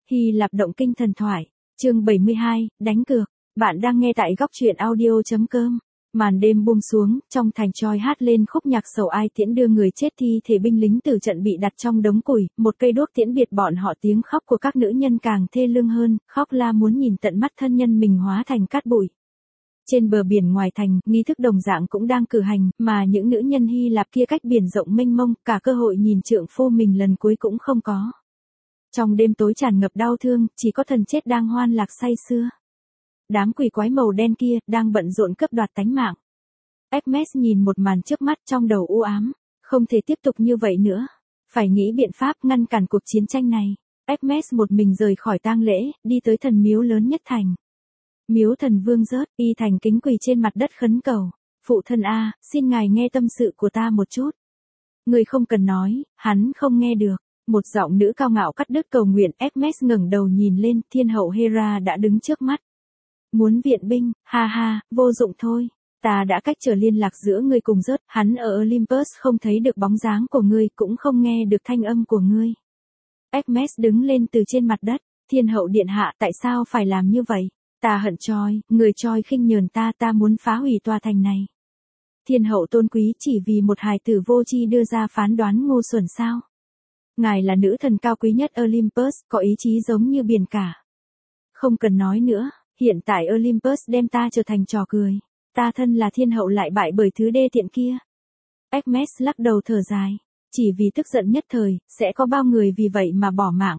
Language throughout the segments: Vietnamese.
Hy Lạp động kinh thần thoại, chương 72, đánh cược. Bạn đang nghe tại góc truyện audio.com. Màn đêm buông xuống, trong thành Troy hát lên khúc nhạc sầu ai tiễn đưa người chết thi thể binh lính từ trận bị đặt trong đống củi, một cây đuốc tiễn biệt bọn họ, tiếng khóc của các nữ nhân càng thê lương hơn, khóc la muốn nhìn tận mắt thân nhân mình hóa thành cát bụi. Trên bờ biển ngoài thành, nghi thức đồng dạng cũng đang cử hành, mà những nữ nhân Hy Lạp kia cách biển rộng mênh mông, cả cơ hội nhìn trượng phu mình lần cuối cũng không có. Trong đêm tối tràn ngập đau thương, chỉ có thần chết đang hoan lạc say sưa. Đám quỷ quái màu đen kia, đang bận rộn cướp đoạt tánh mạng. Hermes nhìn một màn trước mắt trong đầu u ám, không thể tiếp tục như vậy nữa. Phải nghĩ biện pháp ngăn cản cuộc chiến tranh này. Hermes một mình rời khỏi tang lễ, đi tới thần miếu lớn nhất thành. Miếu thần vương rớt, y thành kính quỳ trên mặt đất khấn cầu. Phụ thân a, xin ngài nghe tâm sự của ta một chút. Người không cần nói, hắn không nghe được. Một giọng nữ cao ngạo cắt đứt cầu nguyện. Hermes ngẩng đầu nhìn lên, thiên hậu Hera đã đứng trước mắt. Muốn viện binh, ha ha, vô dụng thôi. Ta đã cách trở liên lạc giữa ngươi cùng rớt, hắn ở Olympus không thấy được bóng dáng của ngươi, cũng không nghe được thanh âm của ngươi. Hermes đứng lên từ trên mặt đất, thiên hậu điện hạ, tại sao phải làm như vậy? Ta hận Troy, người Troy khinh nhờn ta, ta muốn phá hủy tòa thành này. Thiên hậu tôn quý chỉ vì một hài tử vô tri đưa ra phán đoán ngu xuẩn sao? Ngài là nữ thần cao quý nhất Olympus, có ý chí giống như biển cả. Không cần nói nữa, hiện tại Olympus đem ta trở thành trò cười. Ta thân là thiên hậu lại bại bởi thứ đê tiện kia. Hermes lắc đầu thở dài. Chỉ vì tức giận nhất thời, sẽ có bao người vì vậy mà bỏ mạng.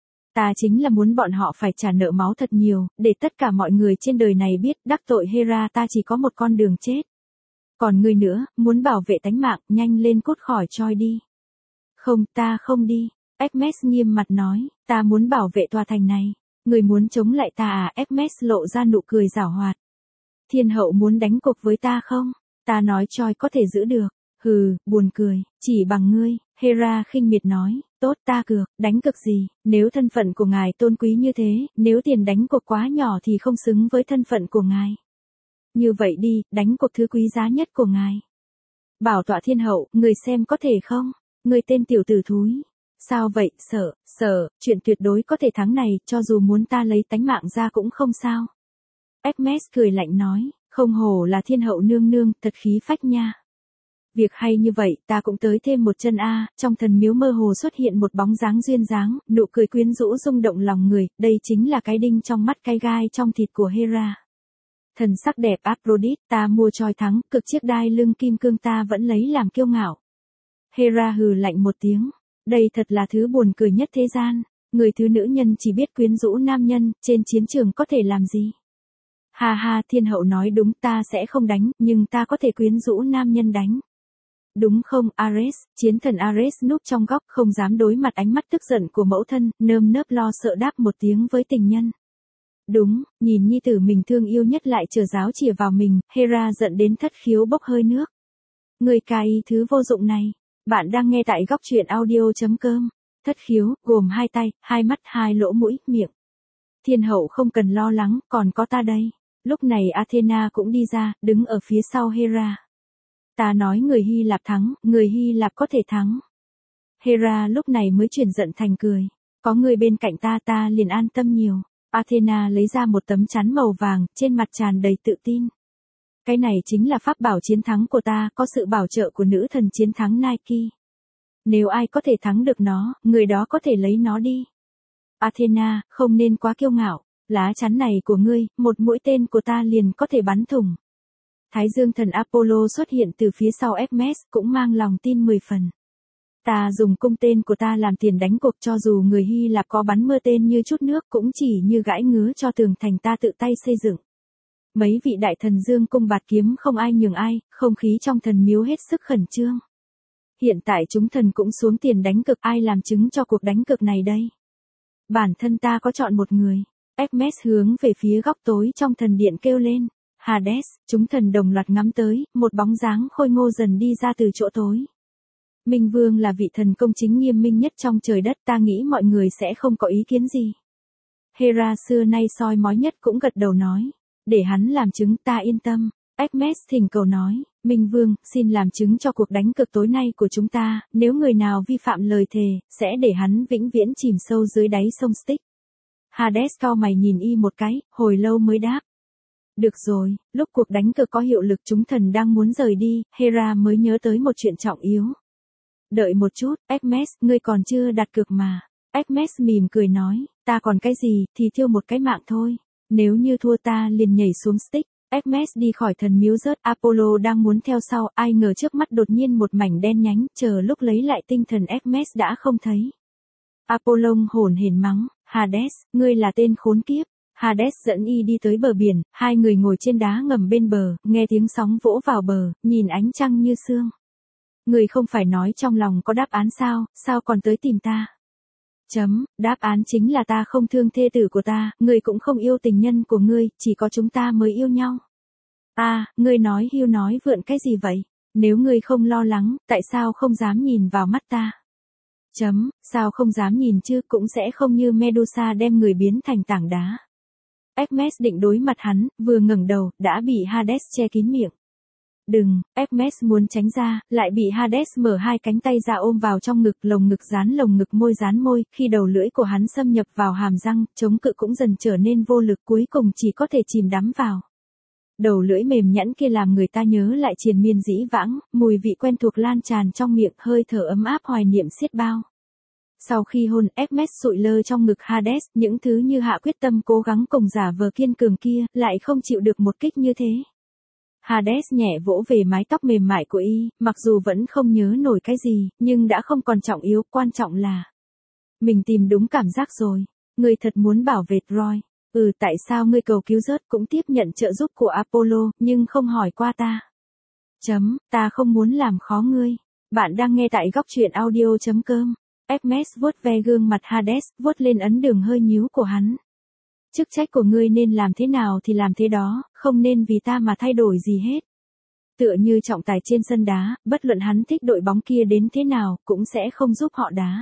Ta chính là muốn bọn họ phải trả nợ máu thật nhiều, để tất cả mọi người trên đời này biết đắc tội Hera ta chỉ có một con đường chết. Còn ngươi nữa, muốn bảo vệ tánh mạng, nhanh lên cút khỏi Troy đi. Không, ta không đi. Hermes nghiêm mặt nói, ta muốn bảo vệ tòa thành này. Người muốn chống lại ta à? Hermes lộ ra nụ cười giảo hoạt. Thiên hậu muốn đánh cuộc với ta không? Ta nói Troy có thể giữ được. Hừ, buồn cười, chỉ bằng ngươi. Hera khinh miệt nói, tốt ta cược, đánh cược gì, nếu thân phận của ngài tôn quý như thế, nếu tiền đánh cuộc quá nhỏ thì không xứng với thân phận của ngài. Như vậy đi, đánh cuộc thứ quý giá nhất của ngài. Bảo tọa thiên hậu, người xem có thể không? Người tên tiểu tử thúi. Sao vậy, sợ, chuyện tuyệt đối có thể thắng này, cho dù muốn ta lấy tánh mạng ra cũng không sao. Hermes cười lạnh nói, không hổ là thiên hậu nương nương, thật khí phách nha. Việc hay như vậy, ta cũng tới thêm một chân a. Trong thần miếu mơ hồ xuất hiện một bóng dáng duyên dáng, nụ cười quyến rũ rung động lòng người, đây chính là cái đinh trong mắt, cái gai trong thịt của Hera. Thần sắc đẹp Aphrodite, ta mua Troy thắng, cực chiếc đai lưng kim cương ta vẫn lấy làm kiêu ngạo. Hera hừ lạnh một tiếng, đây thật là thứ buồn cười nhất thế gian, người thứ nữ nhân chỉ biết quyến rũ nam nhân, trên chiến trường có thể làm gì? Ha ha, thiên hậu nói đúng, ta sẽ không đánh, nhưng ta có thể quyến rũ nam nhân đánh. Đúng không, Ares? Chiến thần Ares núp trong góc, không dám đối mặt ánh mắt tức giận của mẫu thân, nơm nớp lo sợ đáp một tiếng với tình nhân. Đúng, nhìn nhi tử mình thương yêu nhất lại trở giáo chìa vào mình, Hera giận đến thất khiếu bốc hơi nước. Người cài thứ vô dụng này. Bạn đang nghe tại góc truyện audio.com. Thất khiếu, gồm hai tay, hai mắt, hai lỗ mũi, miệng. Thiên hậu không cần lo lắng, còn có ta đây. Lúc này Athena cũng đi ra, đứng ở phía sau Hera. Ta nói người Hy Lạp thắng, người Hy Lạp có thể thắng. Hera lúc này mới chuyển giận thành cười. Có người bên cạnh ta, ta liền an tâm nhiều. Athena lấy ra một tấm chắn màu vàng, trên mặt tràn đầy tự tin. Cái này chính là pháp bảo chiến thắng của ta, có sự bảo trợ của nữ thần chiến thắng Nike. Nếu ai có thể thắng được nó, người đó có thể lấy nó đi. Athena, không nên quá kiêu ngạo, lá chắn này của ngươi, một mũi tên của ta liền có thể bắn thủng. Thái dương thần Apollo xuất hiện từ phía sau Hermes, cũng mang lòng tin 10 phần. Ta dùng cung tên của ta làm tiền đánh cuộc, cho dù người Hy Lạp có bắn mưa tên như chút nước cũng chỉ như gãi ngứa cho tường thành ta tự tay xây dựng. Mấy vị đại thần dương cung bạt kiếm không ai nhường ai, không khí trong thần miếu hết sức khẩn trương. Hiện tại chúng thần cũng xuống tiền đánh cược, ai làm chứng cho cuộc đánh cược này đây? Bản thân ta có chọn một người. Hermes hướng về phía góc tối trong thần điện kêu lên. Hades, chúng thần đồng loạt ngắm tới, một bóng dáng khôi ngô dần đi ra từ chỗ tối. Minh Vương là vị thần công chính nghiêm minh nhất trong trời đất, ta nghĩ mọi người sẽ không có ý kiến gì. Hera xưa nay soi mói nhất cũng gật đầu nói. Để hắn làm chứng, ta yên tâm. Hermes thỉnh cầu nói, Minh Vương, xin làm chứng cho cuộc đánh cược tối nay của chúng ta, nếu người nào vi phạm lời thề, sẽ để hắn vĩnh viễn chìm sâu dưới đáy sông Styx. Hades cau mày nhìn y một cái, hồi lâu mới đáp. Được rồi, lúc cuộc đánh cược có hiệu lực chúng thần đang muốn rời đi, Hera mới nhớ tới một chuyện trọng yếu. Đợi một chút, Hermes, ngươi còn chưa đặt cược mà. Hermes mỉm cười nói, ta còn cái gì, thì thiêu một cái mạng thôi. Nếu như thua ta liền nhảy xuống Styx. Hermes đi khỏi thần miếu rớt, Apollo đang muốn theo sau, ai ngờ trước mắt đột nhiên một mảnh đen nhánh, chờ lúc lấy lại tinh thần Hermes đã không thấy. Apollo hổn hển mắng, Hades, ngươi là tên khốn kiếp. Hades dẫn y đi tới bờ biển, hai người ngồi trên đá ngầm bên bờ, nghe tiếng sóng vỗ vào bờ, nhìn ánh trăng như sương. Ngươi không phải nói trong lòng có đáp án sao còn tới tìm ta? Đáp án chính là ta không thương thê tử của ta, ngươi cũng không yêu tình nhân của ngươi, chỉ có chúng ta mới yêu nhau. Ngươi nói hưu nói vượn cái gì vậy? Nếu ngươi không lo lắng, tại sao không dám nhìn vào mắt ta? Sao không dám nhìn chứ, cũng sẽ không như Medusa đem người biến thành tảng đá. Hermes định đối mặt hắn, vừa ngẩng đầu, đã bị Hades che kín miệng. Đừng, Hermes muốn tránh ra, lại bị Hades mở hai cánh tay ra ôm vào trong ngực, lồng ngực dán lồng ngực, môi dán môi, khi đầu lưỡi của hắn xâm nhập vào hàm răng, chống cự cũng dần trở nên vô lực, cuối cùng chỉ có thể chìm đắm vào. Đầu lưỡi mềm nhẵn kia làm người ta nhớ lại triền miên dĩ vãng, mùi vị quen thuộc lan tràn trong miệng, hơi thở ấm áp hoài niệm xiết bao. Sau khi hôn, Hermes sụi lơ trong ngực Hades, những thứ như hạ quyết tâm cố gắng cùng giả vờ kiên cường kia, lại không chịu được một kích như thế. Hades nhẹ vỗ về mái tóc mềm mại của y, mặc dù vẫn không nhớ nổi cái gì, nhưng đã không còn trọng yếu, quan trọng là mình tìm đúng cảm giác rồi. Ngươi thật muốn bảo vệ Troy. Tại sao ngươi cầu cứu rớt cũng tiếp nhận trợ giúp của Apollo, nhưng không hỏi qua ta? Ta không muốn làm khó ngươi. Bạn đang nghe tại góc truyện audio.com. Hermes vuốt ve gương mặt Hades, vuốt lên ấn đường hơi nhíu của hắn. Chức trách của ngươi nên làm thế nào thì làm thế đó, không nên vì ta mà thay đổi gì hết. Tựa như trọng tài trên sân đá, bất luận hắn thích đội bóng kia đến thế nào, cũng sẽ không giúp họ đá.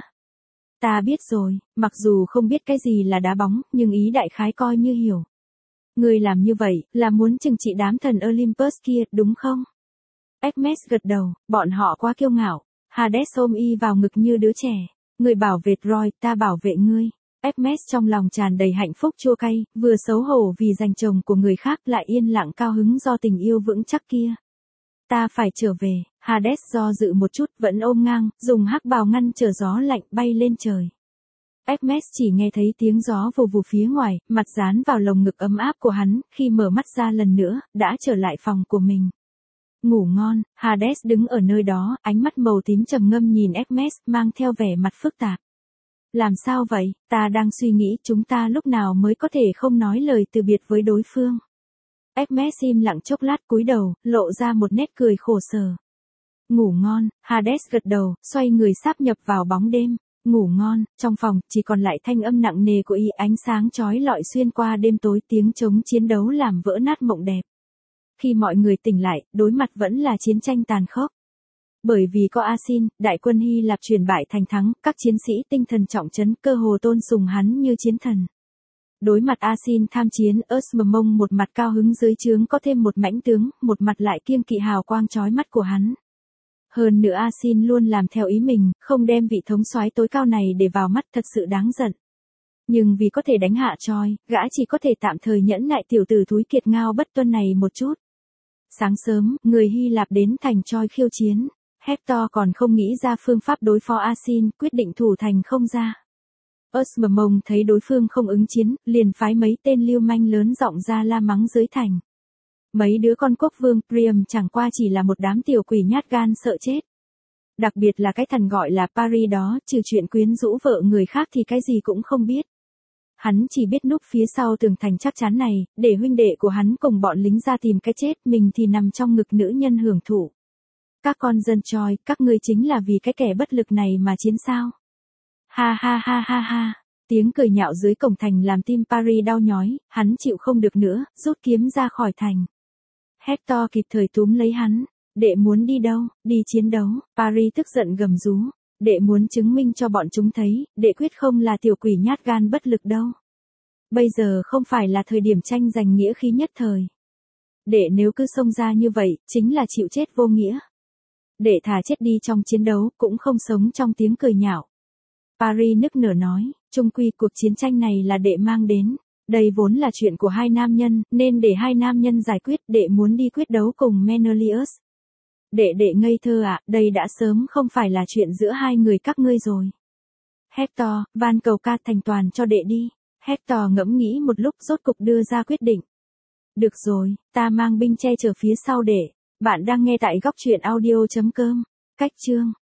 Ta biết rồi, mặc dù không biết cái gì là đá bóng, nhưng ý đại khái coi như hiểu. Ngươi làm như vậy, là muốn trừng trị đám thần Olympus kia, đúng không? Hermes gật đầu, bọn họ quá kiêu ngạo. Hades ôm y vào ngực như đứa trẻ. Ngươi bảo vệ Troy, ta bảo vệ ngươi. Hermes trong lòng tràn đầy hạnh phúc chua cay, vừa xấu hổ vì giành chồng của người khác, lại yên lặng cao hứng do tình yêu vững chắc kia. Ta phải trở về. Hades do dự một chút, vẫn ôm ngang, dùng hắc bào ngăn trở gió lạnh bay lên trời. Hermes chỉ nghe thấy tiếng gió vù vù phía ngoài, mặt dán vào lồng ngực ấm áp của hắn, khi mở mắt ra lần nữa, đã trở lại phòng của mình. Ngủ ngon. Hades đứng ở nơi đó, ánh mắt màu tím trầm ngâm nhìn Hermes, mang theo vẻ mặt phức tạp. Làm sao vậy? Ta đang suy nghĩ chúng ta lúc nào mới có thể không nói lời từ biệt với đối phương. Hermes im lặng chốc lát, cúi đầu, lộ ra một nét cười khổ sở. Ngủ ngon. Hades gật đầu, xoay người sáp nhập vào bóng đêm. Ngủ ngon. Trong phòng, chỉ còn lại thanh âm nặng nề của y, ánh sáng chói lọi xuyên qua đêm tối, tiếng trống chiến đấu làm vỡ nát mộng đẹp. Khi mọi người tỉnh lại, đối mặt vẫn là chiến tranh tàn khốc. Bởi vì có Asin, đại quân Hy Lạp chuyển bại thành thắng, các chiến sĩ tinh thần trọng trấn, cơ hồ tôn sùng hắn như chiến thần. Đối mặt Asin tham chiến, Osmond một mặt cao hứng dưới trướng có thêm một mãnh tướng, một mặt lại kiêng kỵ hào quang chói mắt của hắn. Hơn nữa Asin luôn làm theo ý mình, không đem vị thống soái tối cao này để vào mắt, thật sự đáng giận. Nhưng vì có thể đánh hạ Troy, gã chỉ có thể tạm thời nhẫn nại tiểu tử thúi kiệt ngao bất tuân này một chút. Sáng sớm, người Hy Lạp đến thành Troy khiêu chiến. Hector còn không nghĩ ra phương pháp đối phó Asin, quyết định thủ thành không ra. Osmond thấy đối phương không ứng chiến, liền phái mấy tên lưu manh lớn giọng ra la mắng dưới thành. Mấy đứa con quốc vương Priam chẳng qua chỉ là một đám tiểu quỷ nhát gan sợ chết. Đặc biệt là cái thằng gọi là Paris đó, trừ chuyện quyến rũ vợ người khác thì cái gì cũng không biết. Hắn chỉ biết núp phía sau tường thành chắc chắn này, để huynh đệ của hắn cùng bọn lính ra tìm cái chết, mình thì nằm trong ngực nữ nhân hưởng thụ. Các con dân Troy, các ngươi chính là vì cái kẻ bất lực này mà chiến sao? Ha ha ha ha ha. Tiếng cười nhạo dưới cổng thành làm tim Paris đau nhói, hắn chịu không được nữa, rút kiếm ra khỏi thành. Hector kịp thời túm lấy hắn. Đệ muốn đi đâu? Đi chiến đấu. Paris tức giận gầm rú. Đệ muốn chứng minh cho bọn chúng thấy, đệ quyết không là tiểu quỷ nhát gan bất lực đâu. Bây giờ không phải là thời điểm tranh giành nghĩa khí nhất thời. Đệ nếu cứ xông ra như vậy, chính là chịu chết vô nghĩa. Đệ thà chết đi trong chiến đấu, cũng không sống trong tiếng cười nhạo. Paris nức nở nói, Chung quy cuộc chiến tranh này là đệ mang đến. Đây vốn là chuyện của hai nam nhân, nên để hai nam nhân giải quyết, đệ muốn đi quyết đấu cùng Menelaus. Đệ ngây thơ ạ, đây đã sớm không phải là chuyện giữa hai người các ngươi rồi. Hector, van cầu ca thành toàn cho đệ đi. Hector ngẫm nghĩ một lúc rốt cục đưa ra quyết định. Được rồi, ta mang binh che chở phía sau đệ. Bạn đang nghe tại góc truyện audio.com. Cách chương